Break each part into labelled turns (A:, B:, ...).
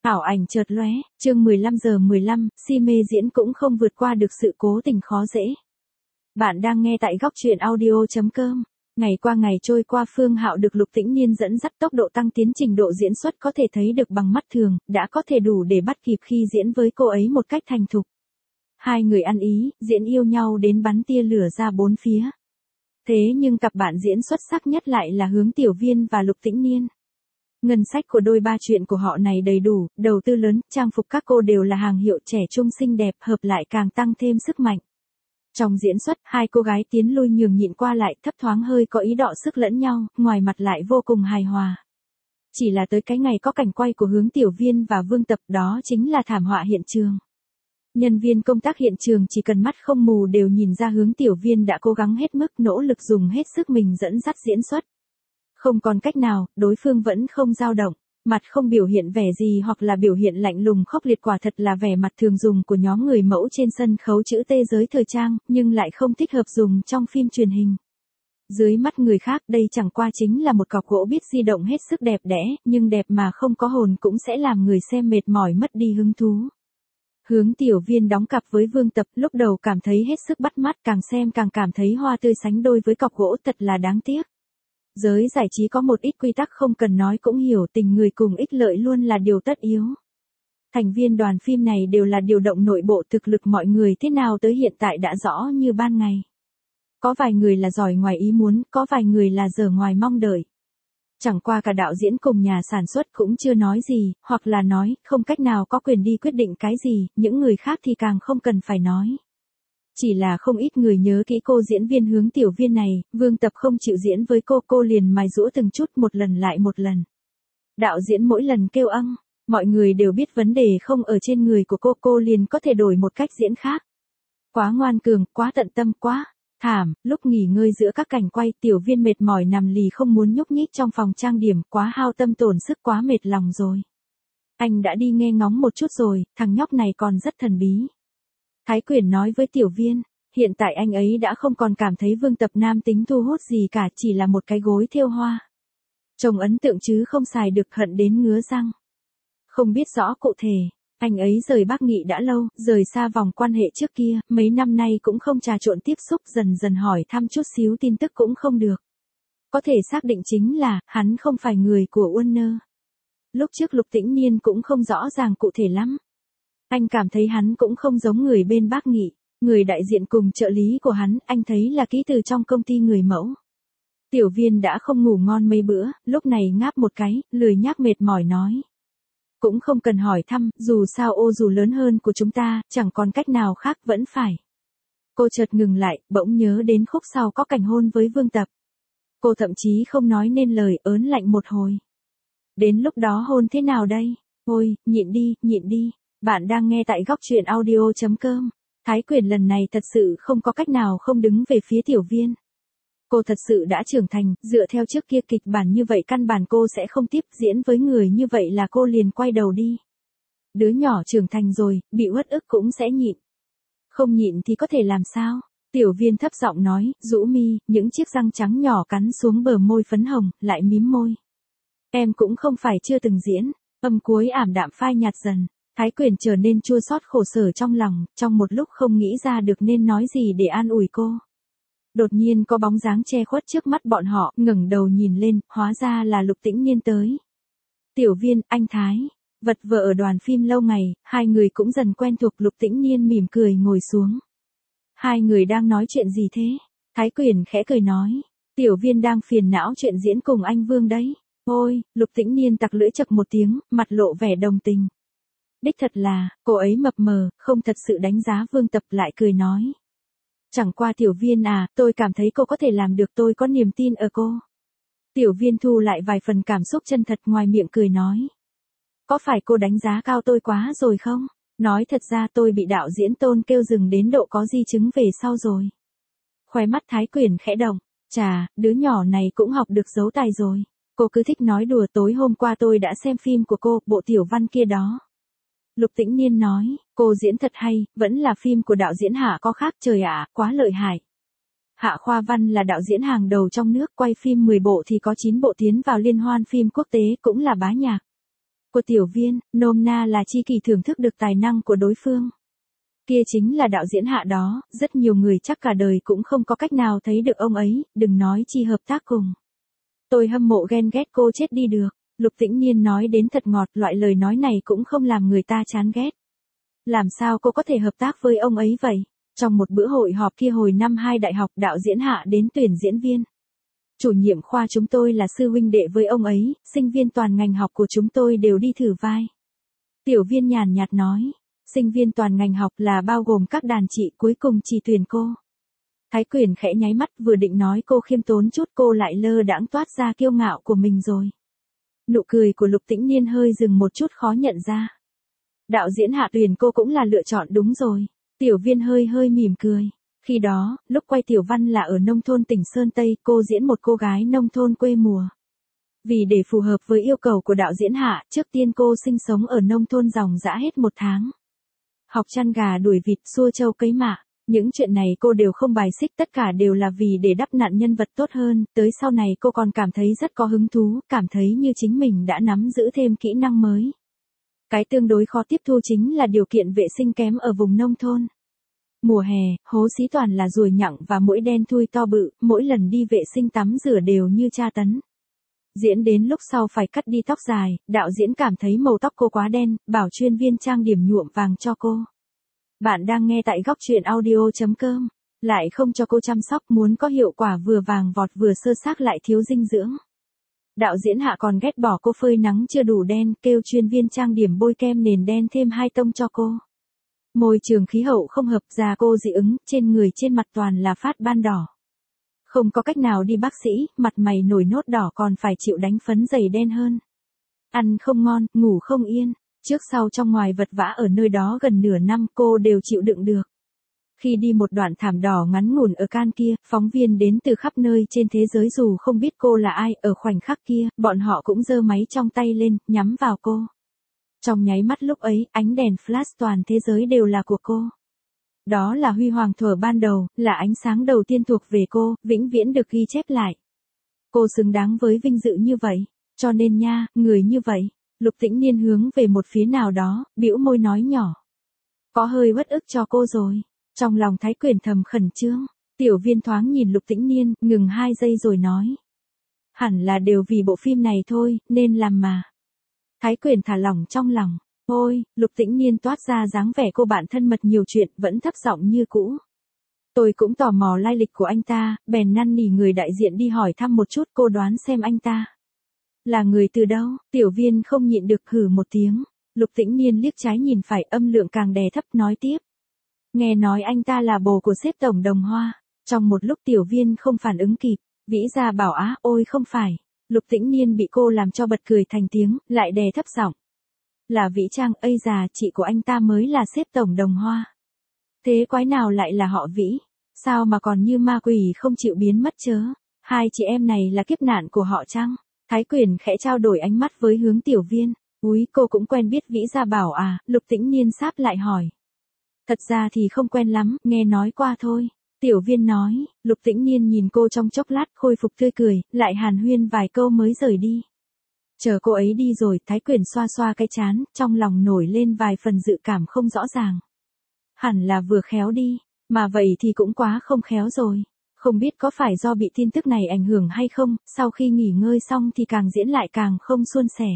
A: Ảo ảnh chợt lóe, chương 15:15, si mê diễn cũng không vượt qua được sự cố tình khó dễ. Bạn đang nghe tại góc truyện audio.com. Ngày qua ngày trôi qua, Phương Hạo được Lục Tĩnh Niên dẫn dắt, tốc độ tăng tiến, trình độ diễn xuất có thể thấy được bằng mắt thường, đã có thể đủ để bắt kịp khi diễn với cô ấy một cách thành thục. Hai người ăn ý, diễn yêu nhau đến bắn tia lửa ra bốn phía. Thế nhưng cặp bạn diễn xuất sắc nhất lại là Hướng Tiểu Viên và Lục Tĩnh Niên. Ngân sách của đôi ba chuyện của họ này đầy đủ, đầu tư lớn, trang phục các cô đều là hàng hiệu, trẻ trung xinh đẹp, hợp lại càng tăng thêm sức mạnh. Trong diễn xuất, hai cô gái tiến lui nhường nhịn qua lại, thấp thoáng hơi có ý đọ sức lẫn nhau, ngoài mặt lại vô cùng hài hòa. Chỉ là tới cái ngày có cảnh quay của Hướng Tiểu Viên và Vương Tập, đó chính là thảm họa hiện trường. Nhân viên công tác hiện trường chỉ cần mắt không mù đều nhìn ra Hướng Tiểu Viên đã cố gắng hết mức, nỗ lực dùng hết sức mình dẫn dắt diễn xuất. Không còn cách nào, đối phương vẫn không dao động, mặt không biểu hiện vẻ gì hoặc là biểu hiện lạnh lùng khốc liệt, quả thật là vẻ mặt thường dùng của nhóm người mẫu trên sân khấu chữ T giới thời trang, nhưng lại không thích hợp dùng trong phim truyền hình. Dưới mắt người khác, đây chẳng qua chính là một cọc gỗ biết di động hết sức đẹp đẽ, nhưng đẹp mà không có hồn cũng sẽ làm người xem mệt mỏi mất đi hứng thú. Hướng Tiểu Viên đóng cặp với Vương Tập, lúc đầu cảm thấy hết sức bắt mắt, càng xem càng cảm thấy hoa tươi sánh đôi với cọc gỗ, thật là đáng tiếc. Giới giải trí có một ít quy tắc không cần nói cũng hiểu, tình người cùng ích lợi luôn là điều tất yếu. Thành viên đoàn phim này đều là điều động nội bộ, thực lực mọi người thế nào tới hiện tại đã rõ như ban ngày. Có vài người là giỏi ngoài ý muốn, có vài người là dở ngoài mong đợi. Chẳng qua cả đạo diễn cùng nhà sản xuất cũng chưa nói gì, hoặc là nói, không cách nào có quyền đi quyết định cái gì, những người khác thì càng không cần phải nói. Chỉ là không ít người nhớ kỹ cô diễn viên Hướng Tiểu Viên này, Vương Tập không chịu diễn với cô liền mài giũa từng chút, một lần lại một lần. Đạo diễn mỗi lần kêu ăng, mọi người đều biết vấn đề không ở trên người của cô liền có thể đổi một cách diễn khác. Quá ngoan cường, quá tận tâm, quá thảm. Lúc nghỉ ngơi giữa các cảnh quay, Tiểu Viên mệt mỏi nằm lì không muốn nhúc nhích trong phòng trang điểm, quá hao tâm tổn sức, quá mệt lòng rồi. Anh đã đi nghe ngóng một chút rồi, thằng nhóc này còn rất thần bí. Thái Quyền nói với Tiểu Viên, hiện tại anh ấy đã không còn cảm thấy Vương Tập nam tính thu hút gì cả, chỉ là một cái gối thêu hoa. Trông ấn tượng chứ không xài được, hận đến ngứa răng. Không biết rõ cụ thể, anh ấy rời Bắc Nghị đã lâu, rời xa vòng quan hệ trước kia, mấy năm nay cũng không trà trộn tiếp xúc, dần dần hỏi thăm chút xíu tin tức cũng không được. Có thể xác định chính là, hắn không phải người của Warner. Lúc trước Lục Tĩnh Niên cũng không rõ ràng cụ thể lắm. Anh cảm thấy hắn cũng không giống người bên Bắc Nghị, người đại diện cùng trợ lý của hắn, anh thấy là ký từ trong công ty người mẫu. Tiểu Viên đã không ngủ ngon mấy bữa, lúc này ngáp một cái, lười nhác mệt mỏi nói. Cũng không cần hỏi thăm, dù sao dù lớn hơn của chúng ta, chẳng còn cách nào khác, vẫn phải. Cô chợt ngừng lại, bỗng nhớ đến khúc sau có cảnh hôn với Vương Tập. Cô thậm chí không nói nên lời, ớn lạnh một hồi. Đến lúc đó hôn thế nào đây? Ôi, nhịn đi. Bạn đang nghe tại góc truyện audio.com. Thái Quyền lần này thật sự không có cách nào không đứng về phía Tiểu Viên. Cô thật sự đã trưởng thành, dựa theo trước kia kịch bản như vậy căn bản cô sẽ không tiếp diễn với người như vậy là cô liền quay đầu đi. Đứa nhỏ trưởng thành rồi, bị uất ức cũng sẽ nhịn. Không nhịn thì có thể làm sao? Tiểu Viên thấp giọng nói, rũ mi, những chiếc răng trắng nhỏ cắn xuống bờ môi phấn hồng, lại mím môi. Em cũng không phải chưa từng diễn, âm cuối ảm đạm phai nhạt dần. Thái Quyền trở nên chua xót khổ sở trong lòng, trong một lúc không nghĩ ra được nên nói gì để an ủi cô. Đột nhiên có bóng dáng che khuất trước mắt bọn họ, ngẩng đầu nhìn lên, hóa ra là Lục Tĩnh Niên tới. Tiểu Viên, anh Thái, vật vờ ở đoàn phim lâu ngày, hai người cũng dần quen thuộc. Lục Tĩnh Niên mỉm cười ngồi xuống. Hai người đang nói chuyện gì thế? Thái Quyền khẽ cười nói. Tiểu Viên đang phiền não chuyện diễn cùng anh Vương đấy. Ôi, Lục Tĩnh Niên tặc lưỡi chậc một tiếng, mặt lộ vẻ đồng tình. Đích thật là, cô ấy mập mờ, không thật sự đánh giá Vương Tập, lại cười nói. Chẳng qua Tiểu Viên à, tôi cảm thấy cô có thể làm được, tôi có niềm tin ở cô. Tiểu Viên thu lại vài phần cảm xúc chân thật, ngoài miệng cười nói. Có phải cô đánh giá cao tôi quá rồi không? Nói thật ra tôi bị đạo diễn Tôn kêu dừng đến độ có di chứng về sau rồi. Khóe mắt Thái Quyền khẽ động, chà, đứa nhỏ này cũng học được giấu tài rồi. Cô cứ thích nói đùa, tối hôm qua tôi đã xem phim của cô, bộ tiểu văn kia đó. Lục Tĩnh Niên nói, cô diễn thật hay, vẫn là phim của đạo diễn Hạ có khác, trời ạ, quá lợi hại. Hạ Khoa Văn là đạo diễn hàng đầu trong nước, quay phim 10 bộ thì có 9 bộ tiến vào liên hoan phim quốc tế, cũng là bá nhạc. của tiểu viên, nôm na là chi kỷ thưởng thức được tài năng của đối phương. Kia chính là đạo diễn Hạ đó, rất nhiều người chắc cả đời cũng không có cách nào thấy được ông ấy, đừng nói chi hợp tác cùng. Tôi hâm mộ ghen ghét cô chết đi được. Lục Tĩnh Niên nói đến thật ngọt, loại lời nói này cũng không làm người ta chán ghét. Làm sao cô có thể hợp tác với ông ấy vậy? Trong một bữa hội họp kia hồi năm 2 đại học, đạo diễn Hạ đến tuyển diễn viên. Chủ nhiệm khoa chúng tôi là sư huynh đệ với ông ấy, sinh viên toàn ngành học của chúng tôi đều đi thử vai. Tiểu viên nhàn nhạt nói, sinh viên toàn ngành học là bao gồm các đàn chị, cuối cùng chỉ tuyển cô. Thái Quyền khẽ nháy mắt, vừa định nói cô khiêm tốn chút, cô lại lơ đãng toát ra kiêu ngạo của mình rồi. Nụ cười của Lục Tĩnh Niên hơi dừng một chút, khó nhận ra. Đạo diễn Hạ tuyển cô cũng là lựa chọn đúng rồi. Tiểu viên hơi mỉm cười. Khi đó, lúc quay tiểu văn là ở nông thôn tỉnh Sơn Tây, cô diễn một cô gái nông thôn quê mùa. Vì để phù hợp với yêu cầu của đạo diễn Hạ, trước tiên cô sinh sống ở nông thôn ròng rã hết 1 tháng. Học chăn gà đuổi vịt, xua trâu cấy mạ. Những chuyện này cô đều không bài xích, tất cả đều là vì để đắp nặn nhân vật tốt hơn, tới sau này cô còn cảm thấy rất có hứng thú, cảm thấy như chính mình đã nắm giữ thêm kỹ năng mới. Cái tương đối khó tiếp thu chính là điều kiện vệ sinh kém ở vùng nông thôn. Mùa hè, hố xí toàn là ruồi nhặng và muỗi đen thui to bự, mỗi lần đi vệ sinh tắm rửa đều như tra tấn. Diễn đến lúc sau phải cắt đi tóc dài, đạo diễn cảm thấy màu tóc cô quá đen, bảo chuyên viên trang điểm nhuộm vàng cho cô. Bạn đang nghe tại góc truyện audio.com. Lại không cho cô chăm sóc, muốn có hiệu quả vừa vàng vọt vừa sơ xác lại thiếu dinh dưỡng. Đạo diễn Hạ còn ghét bỏ cô phơi nắng chưa đủ đen, kêu chuyên viên trang điểm bôi kem nền đen thêm 2 tông cho cô. Môi trường khí hậu không hợp, da cô dị ứng, trên người trên mặt toàn là phát ban đỏ. Không có cách nào đi bác sĩ, mặt mày nổi nốt đỏ còn phải chịu đánh phấn dày đen hơn. Ăn không ngon, ngủ không yên. Trước sau trong ngoài vật vã ở nơi đó gần nửa năm cô đều chịu đựng được. Khi đi một đoạn thảm đỏ ngắn ngủn ở Can kia, phóng viên đến từ khắp nơi trên thế giới dù không biết cô là ai, ở khoảnh khắc kia, bọn họ cũng giơ máy trong tay lên, nhắm vào cô. Trong nháy mắt lúc ấy, ánh đèn flash toàn thế giới đều là của cô. Đó là huy hoàng thuở ban đầu, là ánh sáng đầu tiên thuộc về cô, vĩnh viễn được ghi chép lại. Cô xứng đáng với vinh dự như vậy, cho nên nha, người như vậy. Lục Tĩnh Niên hướng về một phía nào đó, bĩu môi nói nhỏ. Có hơi uất ức cho cô rồi. Trong lòng Thái Quyền thầm khẩn trương. Tiểu viên thoáng nhìn Lục Tĩnh Niên, ngừng 2 giây rồi nói. Hẳn là đều vì bộ phim này thôi, nên làm mà. Thái Quyền thả lỏng trong lòng. Ôi, Lục Tĩnh Niên toát ra dáng vẻ cô bạn thân mật nhiều chuyện, vẫn thấp giọng như cũ. Tôi cũng tò mò lai lịch của anh ta, bèn năn nỉ người đại diện đi hỏi thăm một chút, cô đoán xem anh ta là người từ đâu. Tiểu viên không nhịn được hừ một tiếng. Lục Tĩnh Niên liếc trái nhìn phải, âm lượng càng đè thấp, nói tiếp. Nghe nói anh ta là bồ của sếp tổng Đồng Hoa. Trong một lúc tiểu viên không phản ứng kịp, Vĩ Gia bảo á, ôi không phải. Lục Tĩnh Niên bị cô làm cho bật cười thành tiếng, lại đè thấp giọng. Là Vĩ Trang, ây già, chị của anh ta mới là sếp tổng Đồng Hoa. Thế quái nào lại là họ Vĩ? Sao mà còn như ma quỷ không chịu biến mất chớ? Hai chị em này là kiếp nạn của họ chăng? Thái Quyền khẽ trao đổi ánh mắt với hướng tiểu viên. Úi, cô cũng quen biết Vĩ Gia bảo à? Lục Tĩnh Niên sáp lại hỏi. Thật ra thì không quen lắm, nghe nói qua thôi. Tiểu viên nói. Lục Tĩnh Niên nhìn cô trong chốc lát, khôi phục tươi cười, lại hàn huyên vài câu mới rời đi. Chờ cô ấy đi rồi, Thái Quyền xoa xoa cái trán, trong lòng nổi lên vài phần dự cảm không rõ ràng. Hẳn là vừa khéo đi, mà vậy thì cũng quá không khéo rồi. Không biết có phải do bị tin tức này ảnh hưởng hay không, sau khi nghỉ ngơi xong thì càng diễn lại càng không suôn sẻ.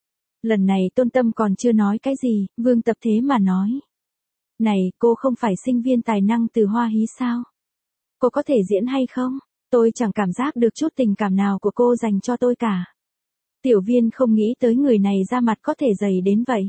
A: Lần này Tôn Tâm còn chưa nói cái gì, Vương Tập thế mà nói. Này, cô không phải sinh viên tài năng từ Hoa Hí sao? Cô có thể diễn hay không? Tôi chẳng cảm giác được chút tình cảm nào của cô dành cho tôi cả. Tiểu viên không nghĩ tới người này ra mặt có thể dày đến vậy.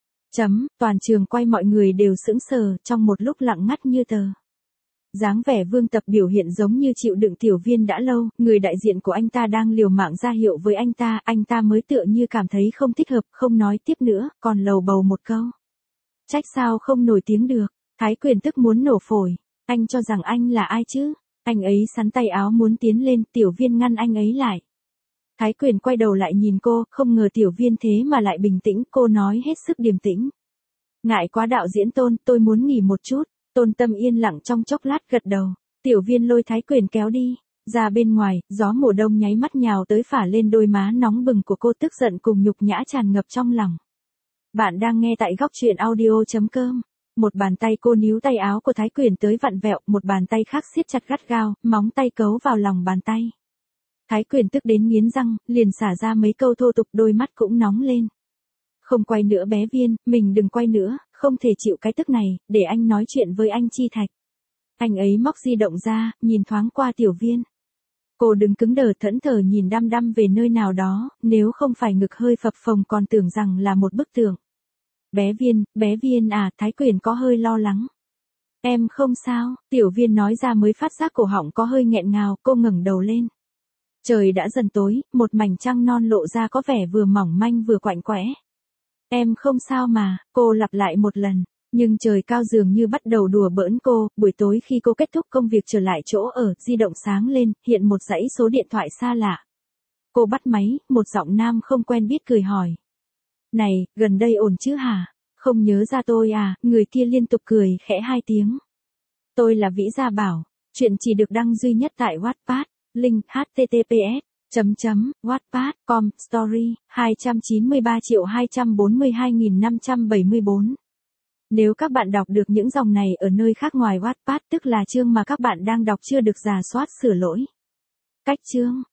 A: Toàn trường quay mọi người đều sững sờ, trong một lúc lặng ngắt như tờ. Dáng vẻ Vương Tập biểu hiện giống như chịu đựng tiểu viên đã lâu, người đại diện của anh ta đang liều mạng ra hiệu với anh ta mới tựa như cảm thấy không thích hợp, không nói tiếp nữa, còn lầu bầu một câu. Trách sao không nổi tiếng được, Thái Quyền tức muốn nổ phổi, anh cho rằng anh là ai chứ? Anh ấy sắn tay áo muốn tiến lên, tiểu viên ngăn anh ấy lại. Thái Quyền quay đầu lại nhìn cô, không ngờ tiểu viên thế mà lại bình tĩnh, cô nói hết sức điềm tĩnh. Ngại quá đạo diễn Tôn, tôi muốn nghỉ một chút. Tôn Tâm yên lặng trong chốc lát gật đầu. Tiểu viên lôi Thái Quyền kéo đi. Ra bên ngoài, gió mùa đông nháy mắt nhào tới phả lên đôi má nóng bừng của cô, tức giận cùng nhục nhã tràn ngập trong lòng. Bạn đang nghe tại góc truyện audio.com. Một bàn tay cô níu tay áo của Thái Quyền tới vặn vẹo, một bàn tay khác siết chặt gắt gao, móng tay cấu vào lòng bàn tay. Thái Quyền tức đến nghiến răng, liền xả ra mấy câu thô tục, đôi mắt cũng nóng lên. Không quay nữa bé Viên, mình đừng quay nữa, không thể chịu cái tức này, để anh nói chuyện với anh Chi Thạch. Anh ấy móc di động ra, nhìn thoáng qua Tiểu Viên. Cô đứng cứng đờ thẫn thờ nhìn đăm đăm về nơi nào đó, nếu không phải ngực hơi phập phồng còn tưởng rằng là một bức tượng. Bé Viên à, Thái Quyền có hơi lo lắng. Em không sao, Tiểu Viên nói ra mới phát giác cổ họng có hơi nghẹn ngào, cô ngẩng đầu lên. Trời đã dần tối, một mảnh trăng non lộ ra có vẻ vừa mỏng manh vừa quạnh quẽ. Em không sao mà, cô lặp lại một lần. Nhưng trời cao dường như bắt đầu đùa bỡn cô, buổi tối khi cô kết thúc công việc trở lại chỗ ở, di động sáng lên, hiện một dãy số điện thoại xa lạ. Cô bắt máy, một giọng nam không quen biết cười hỏi. Này, gần đây ổn chứ hả? Không nhớ ra tôi à? Người kia liên tục cười khẽ 2 tiếng. Tôi là Vĩ Gia Bảo, chuyện chỉ được đăng duy nhất tại Wattpad, link https://wattpad.com, story, 293.242.574. Nếu các bạn đọc được những dòng này ở nơi khác ngoài Wattpad, tức là chương mà các bạn đang đọc chưa được rà soát sửa lỗi. Cách chương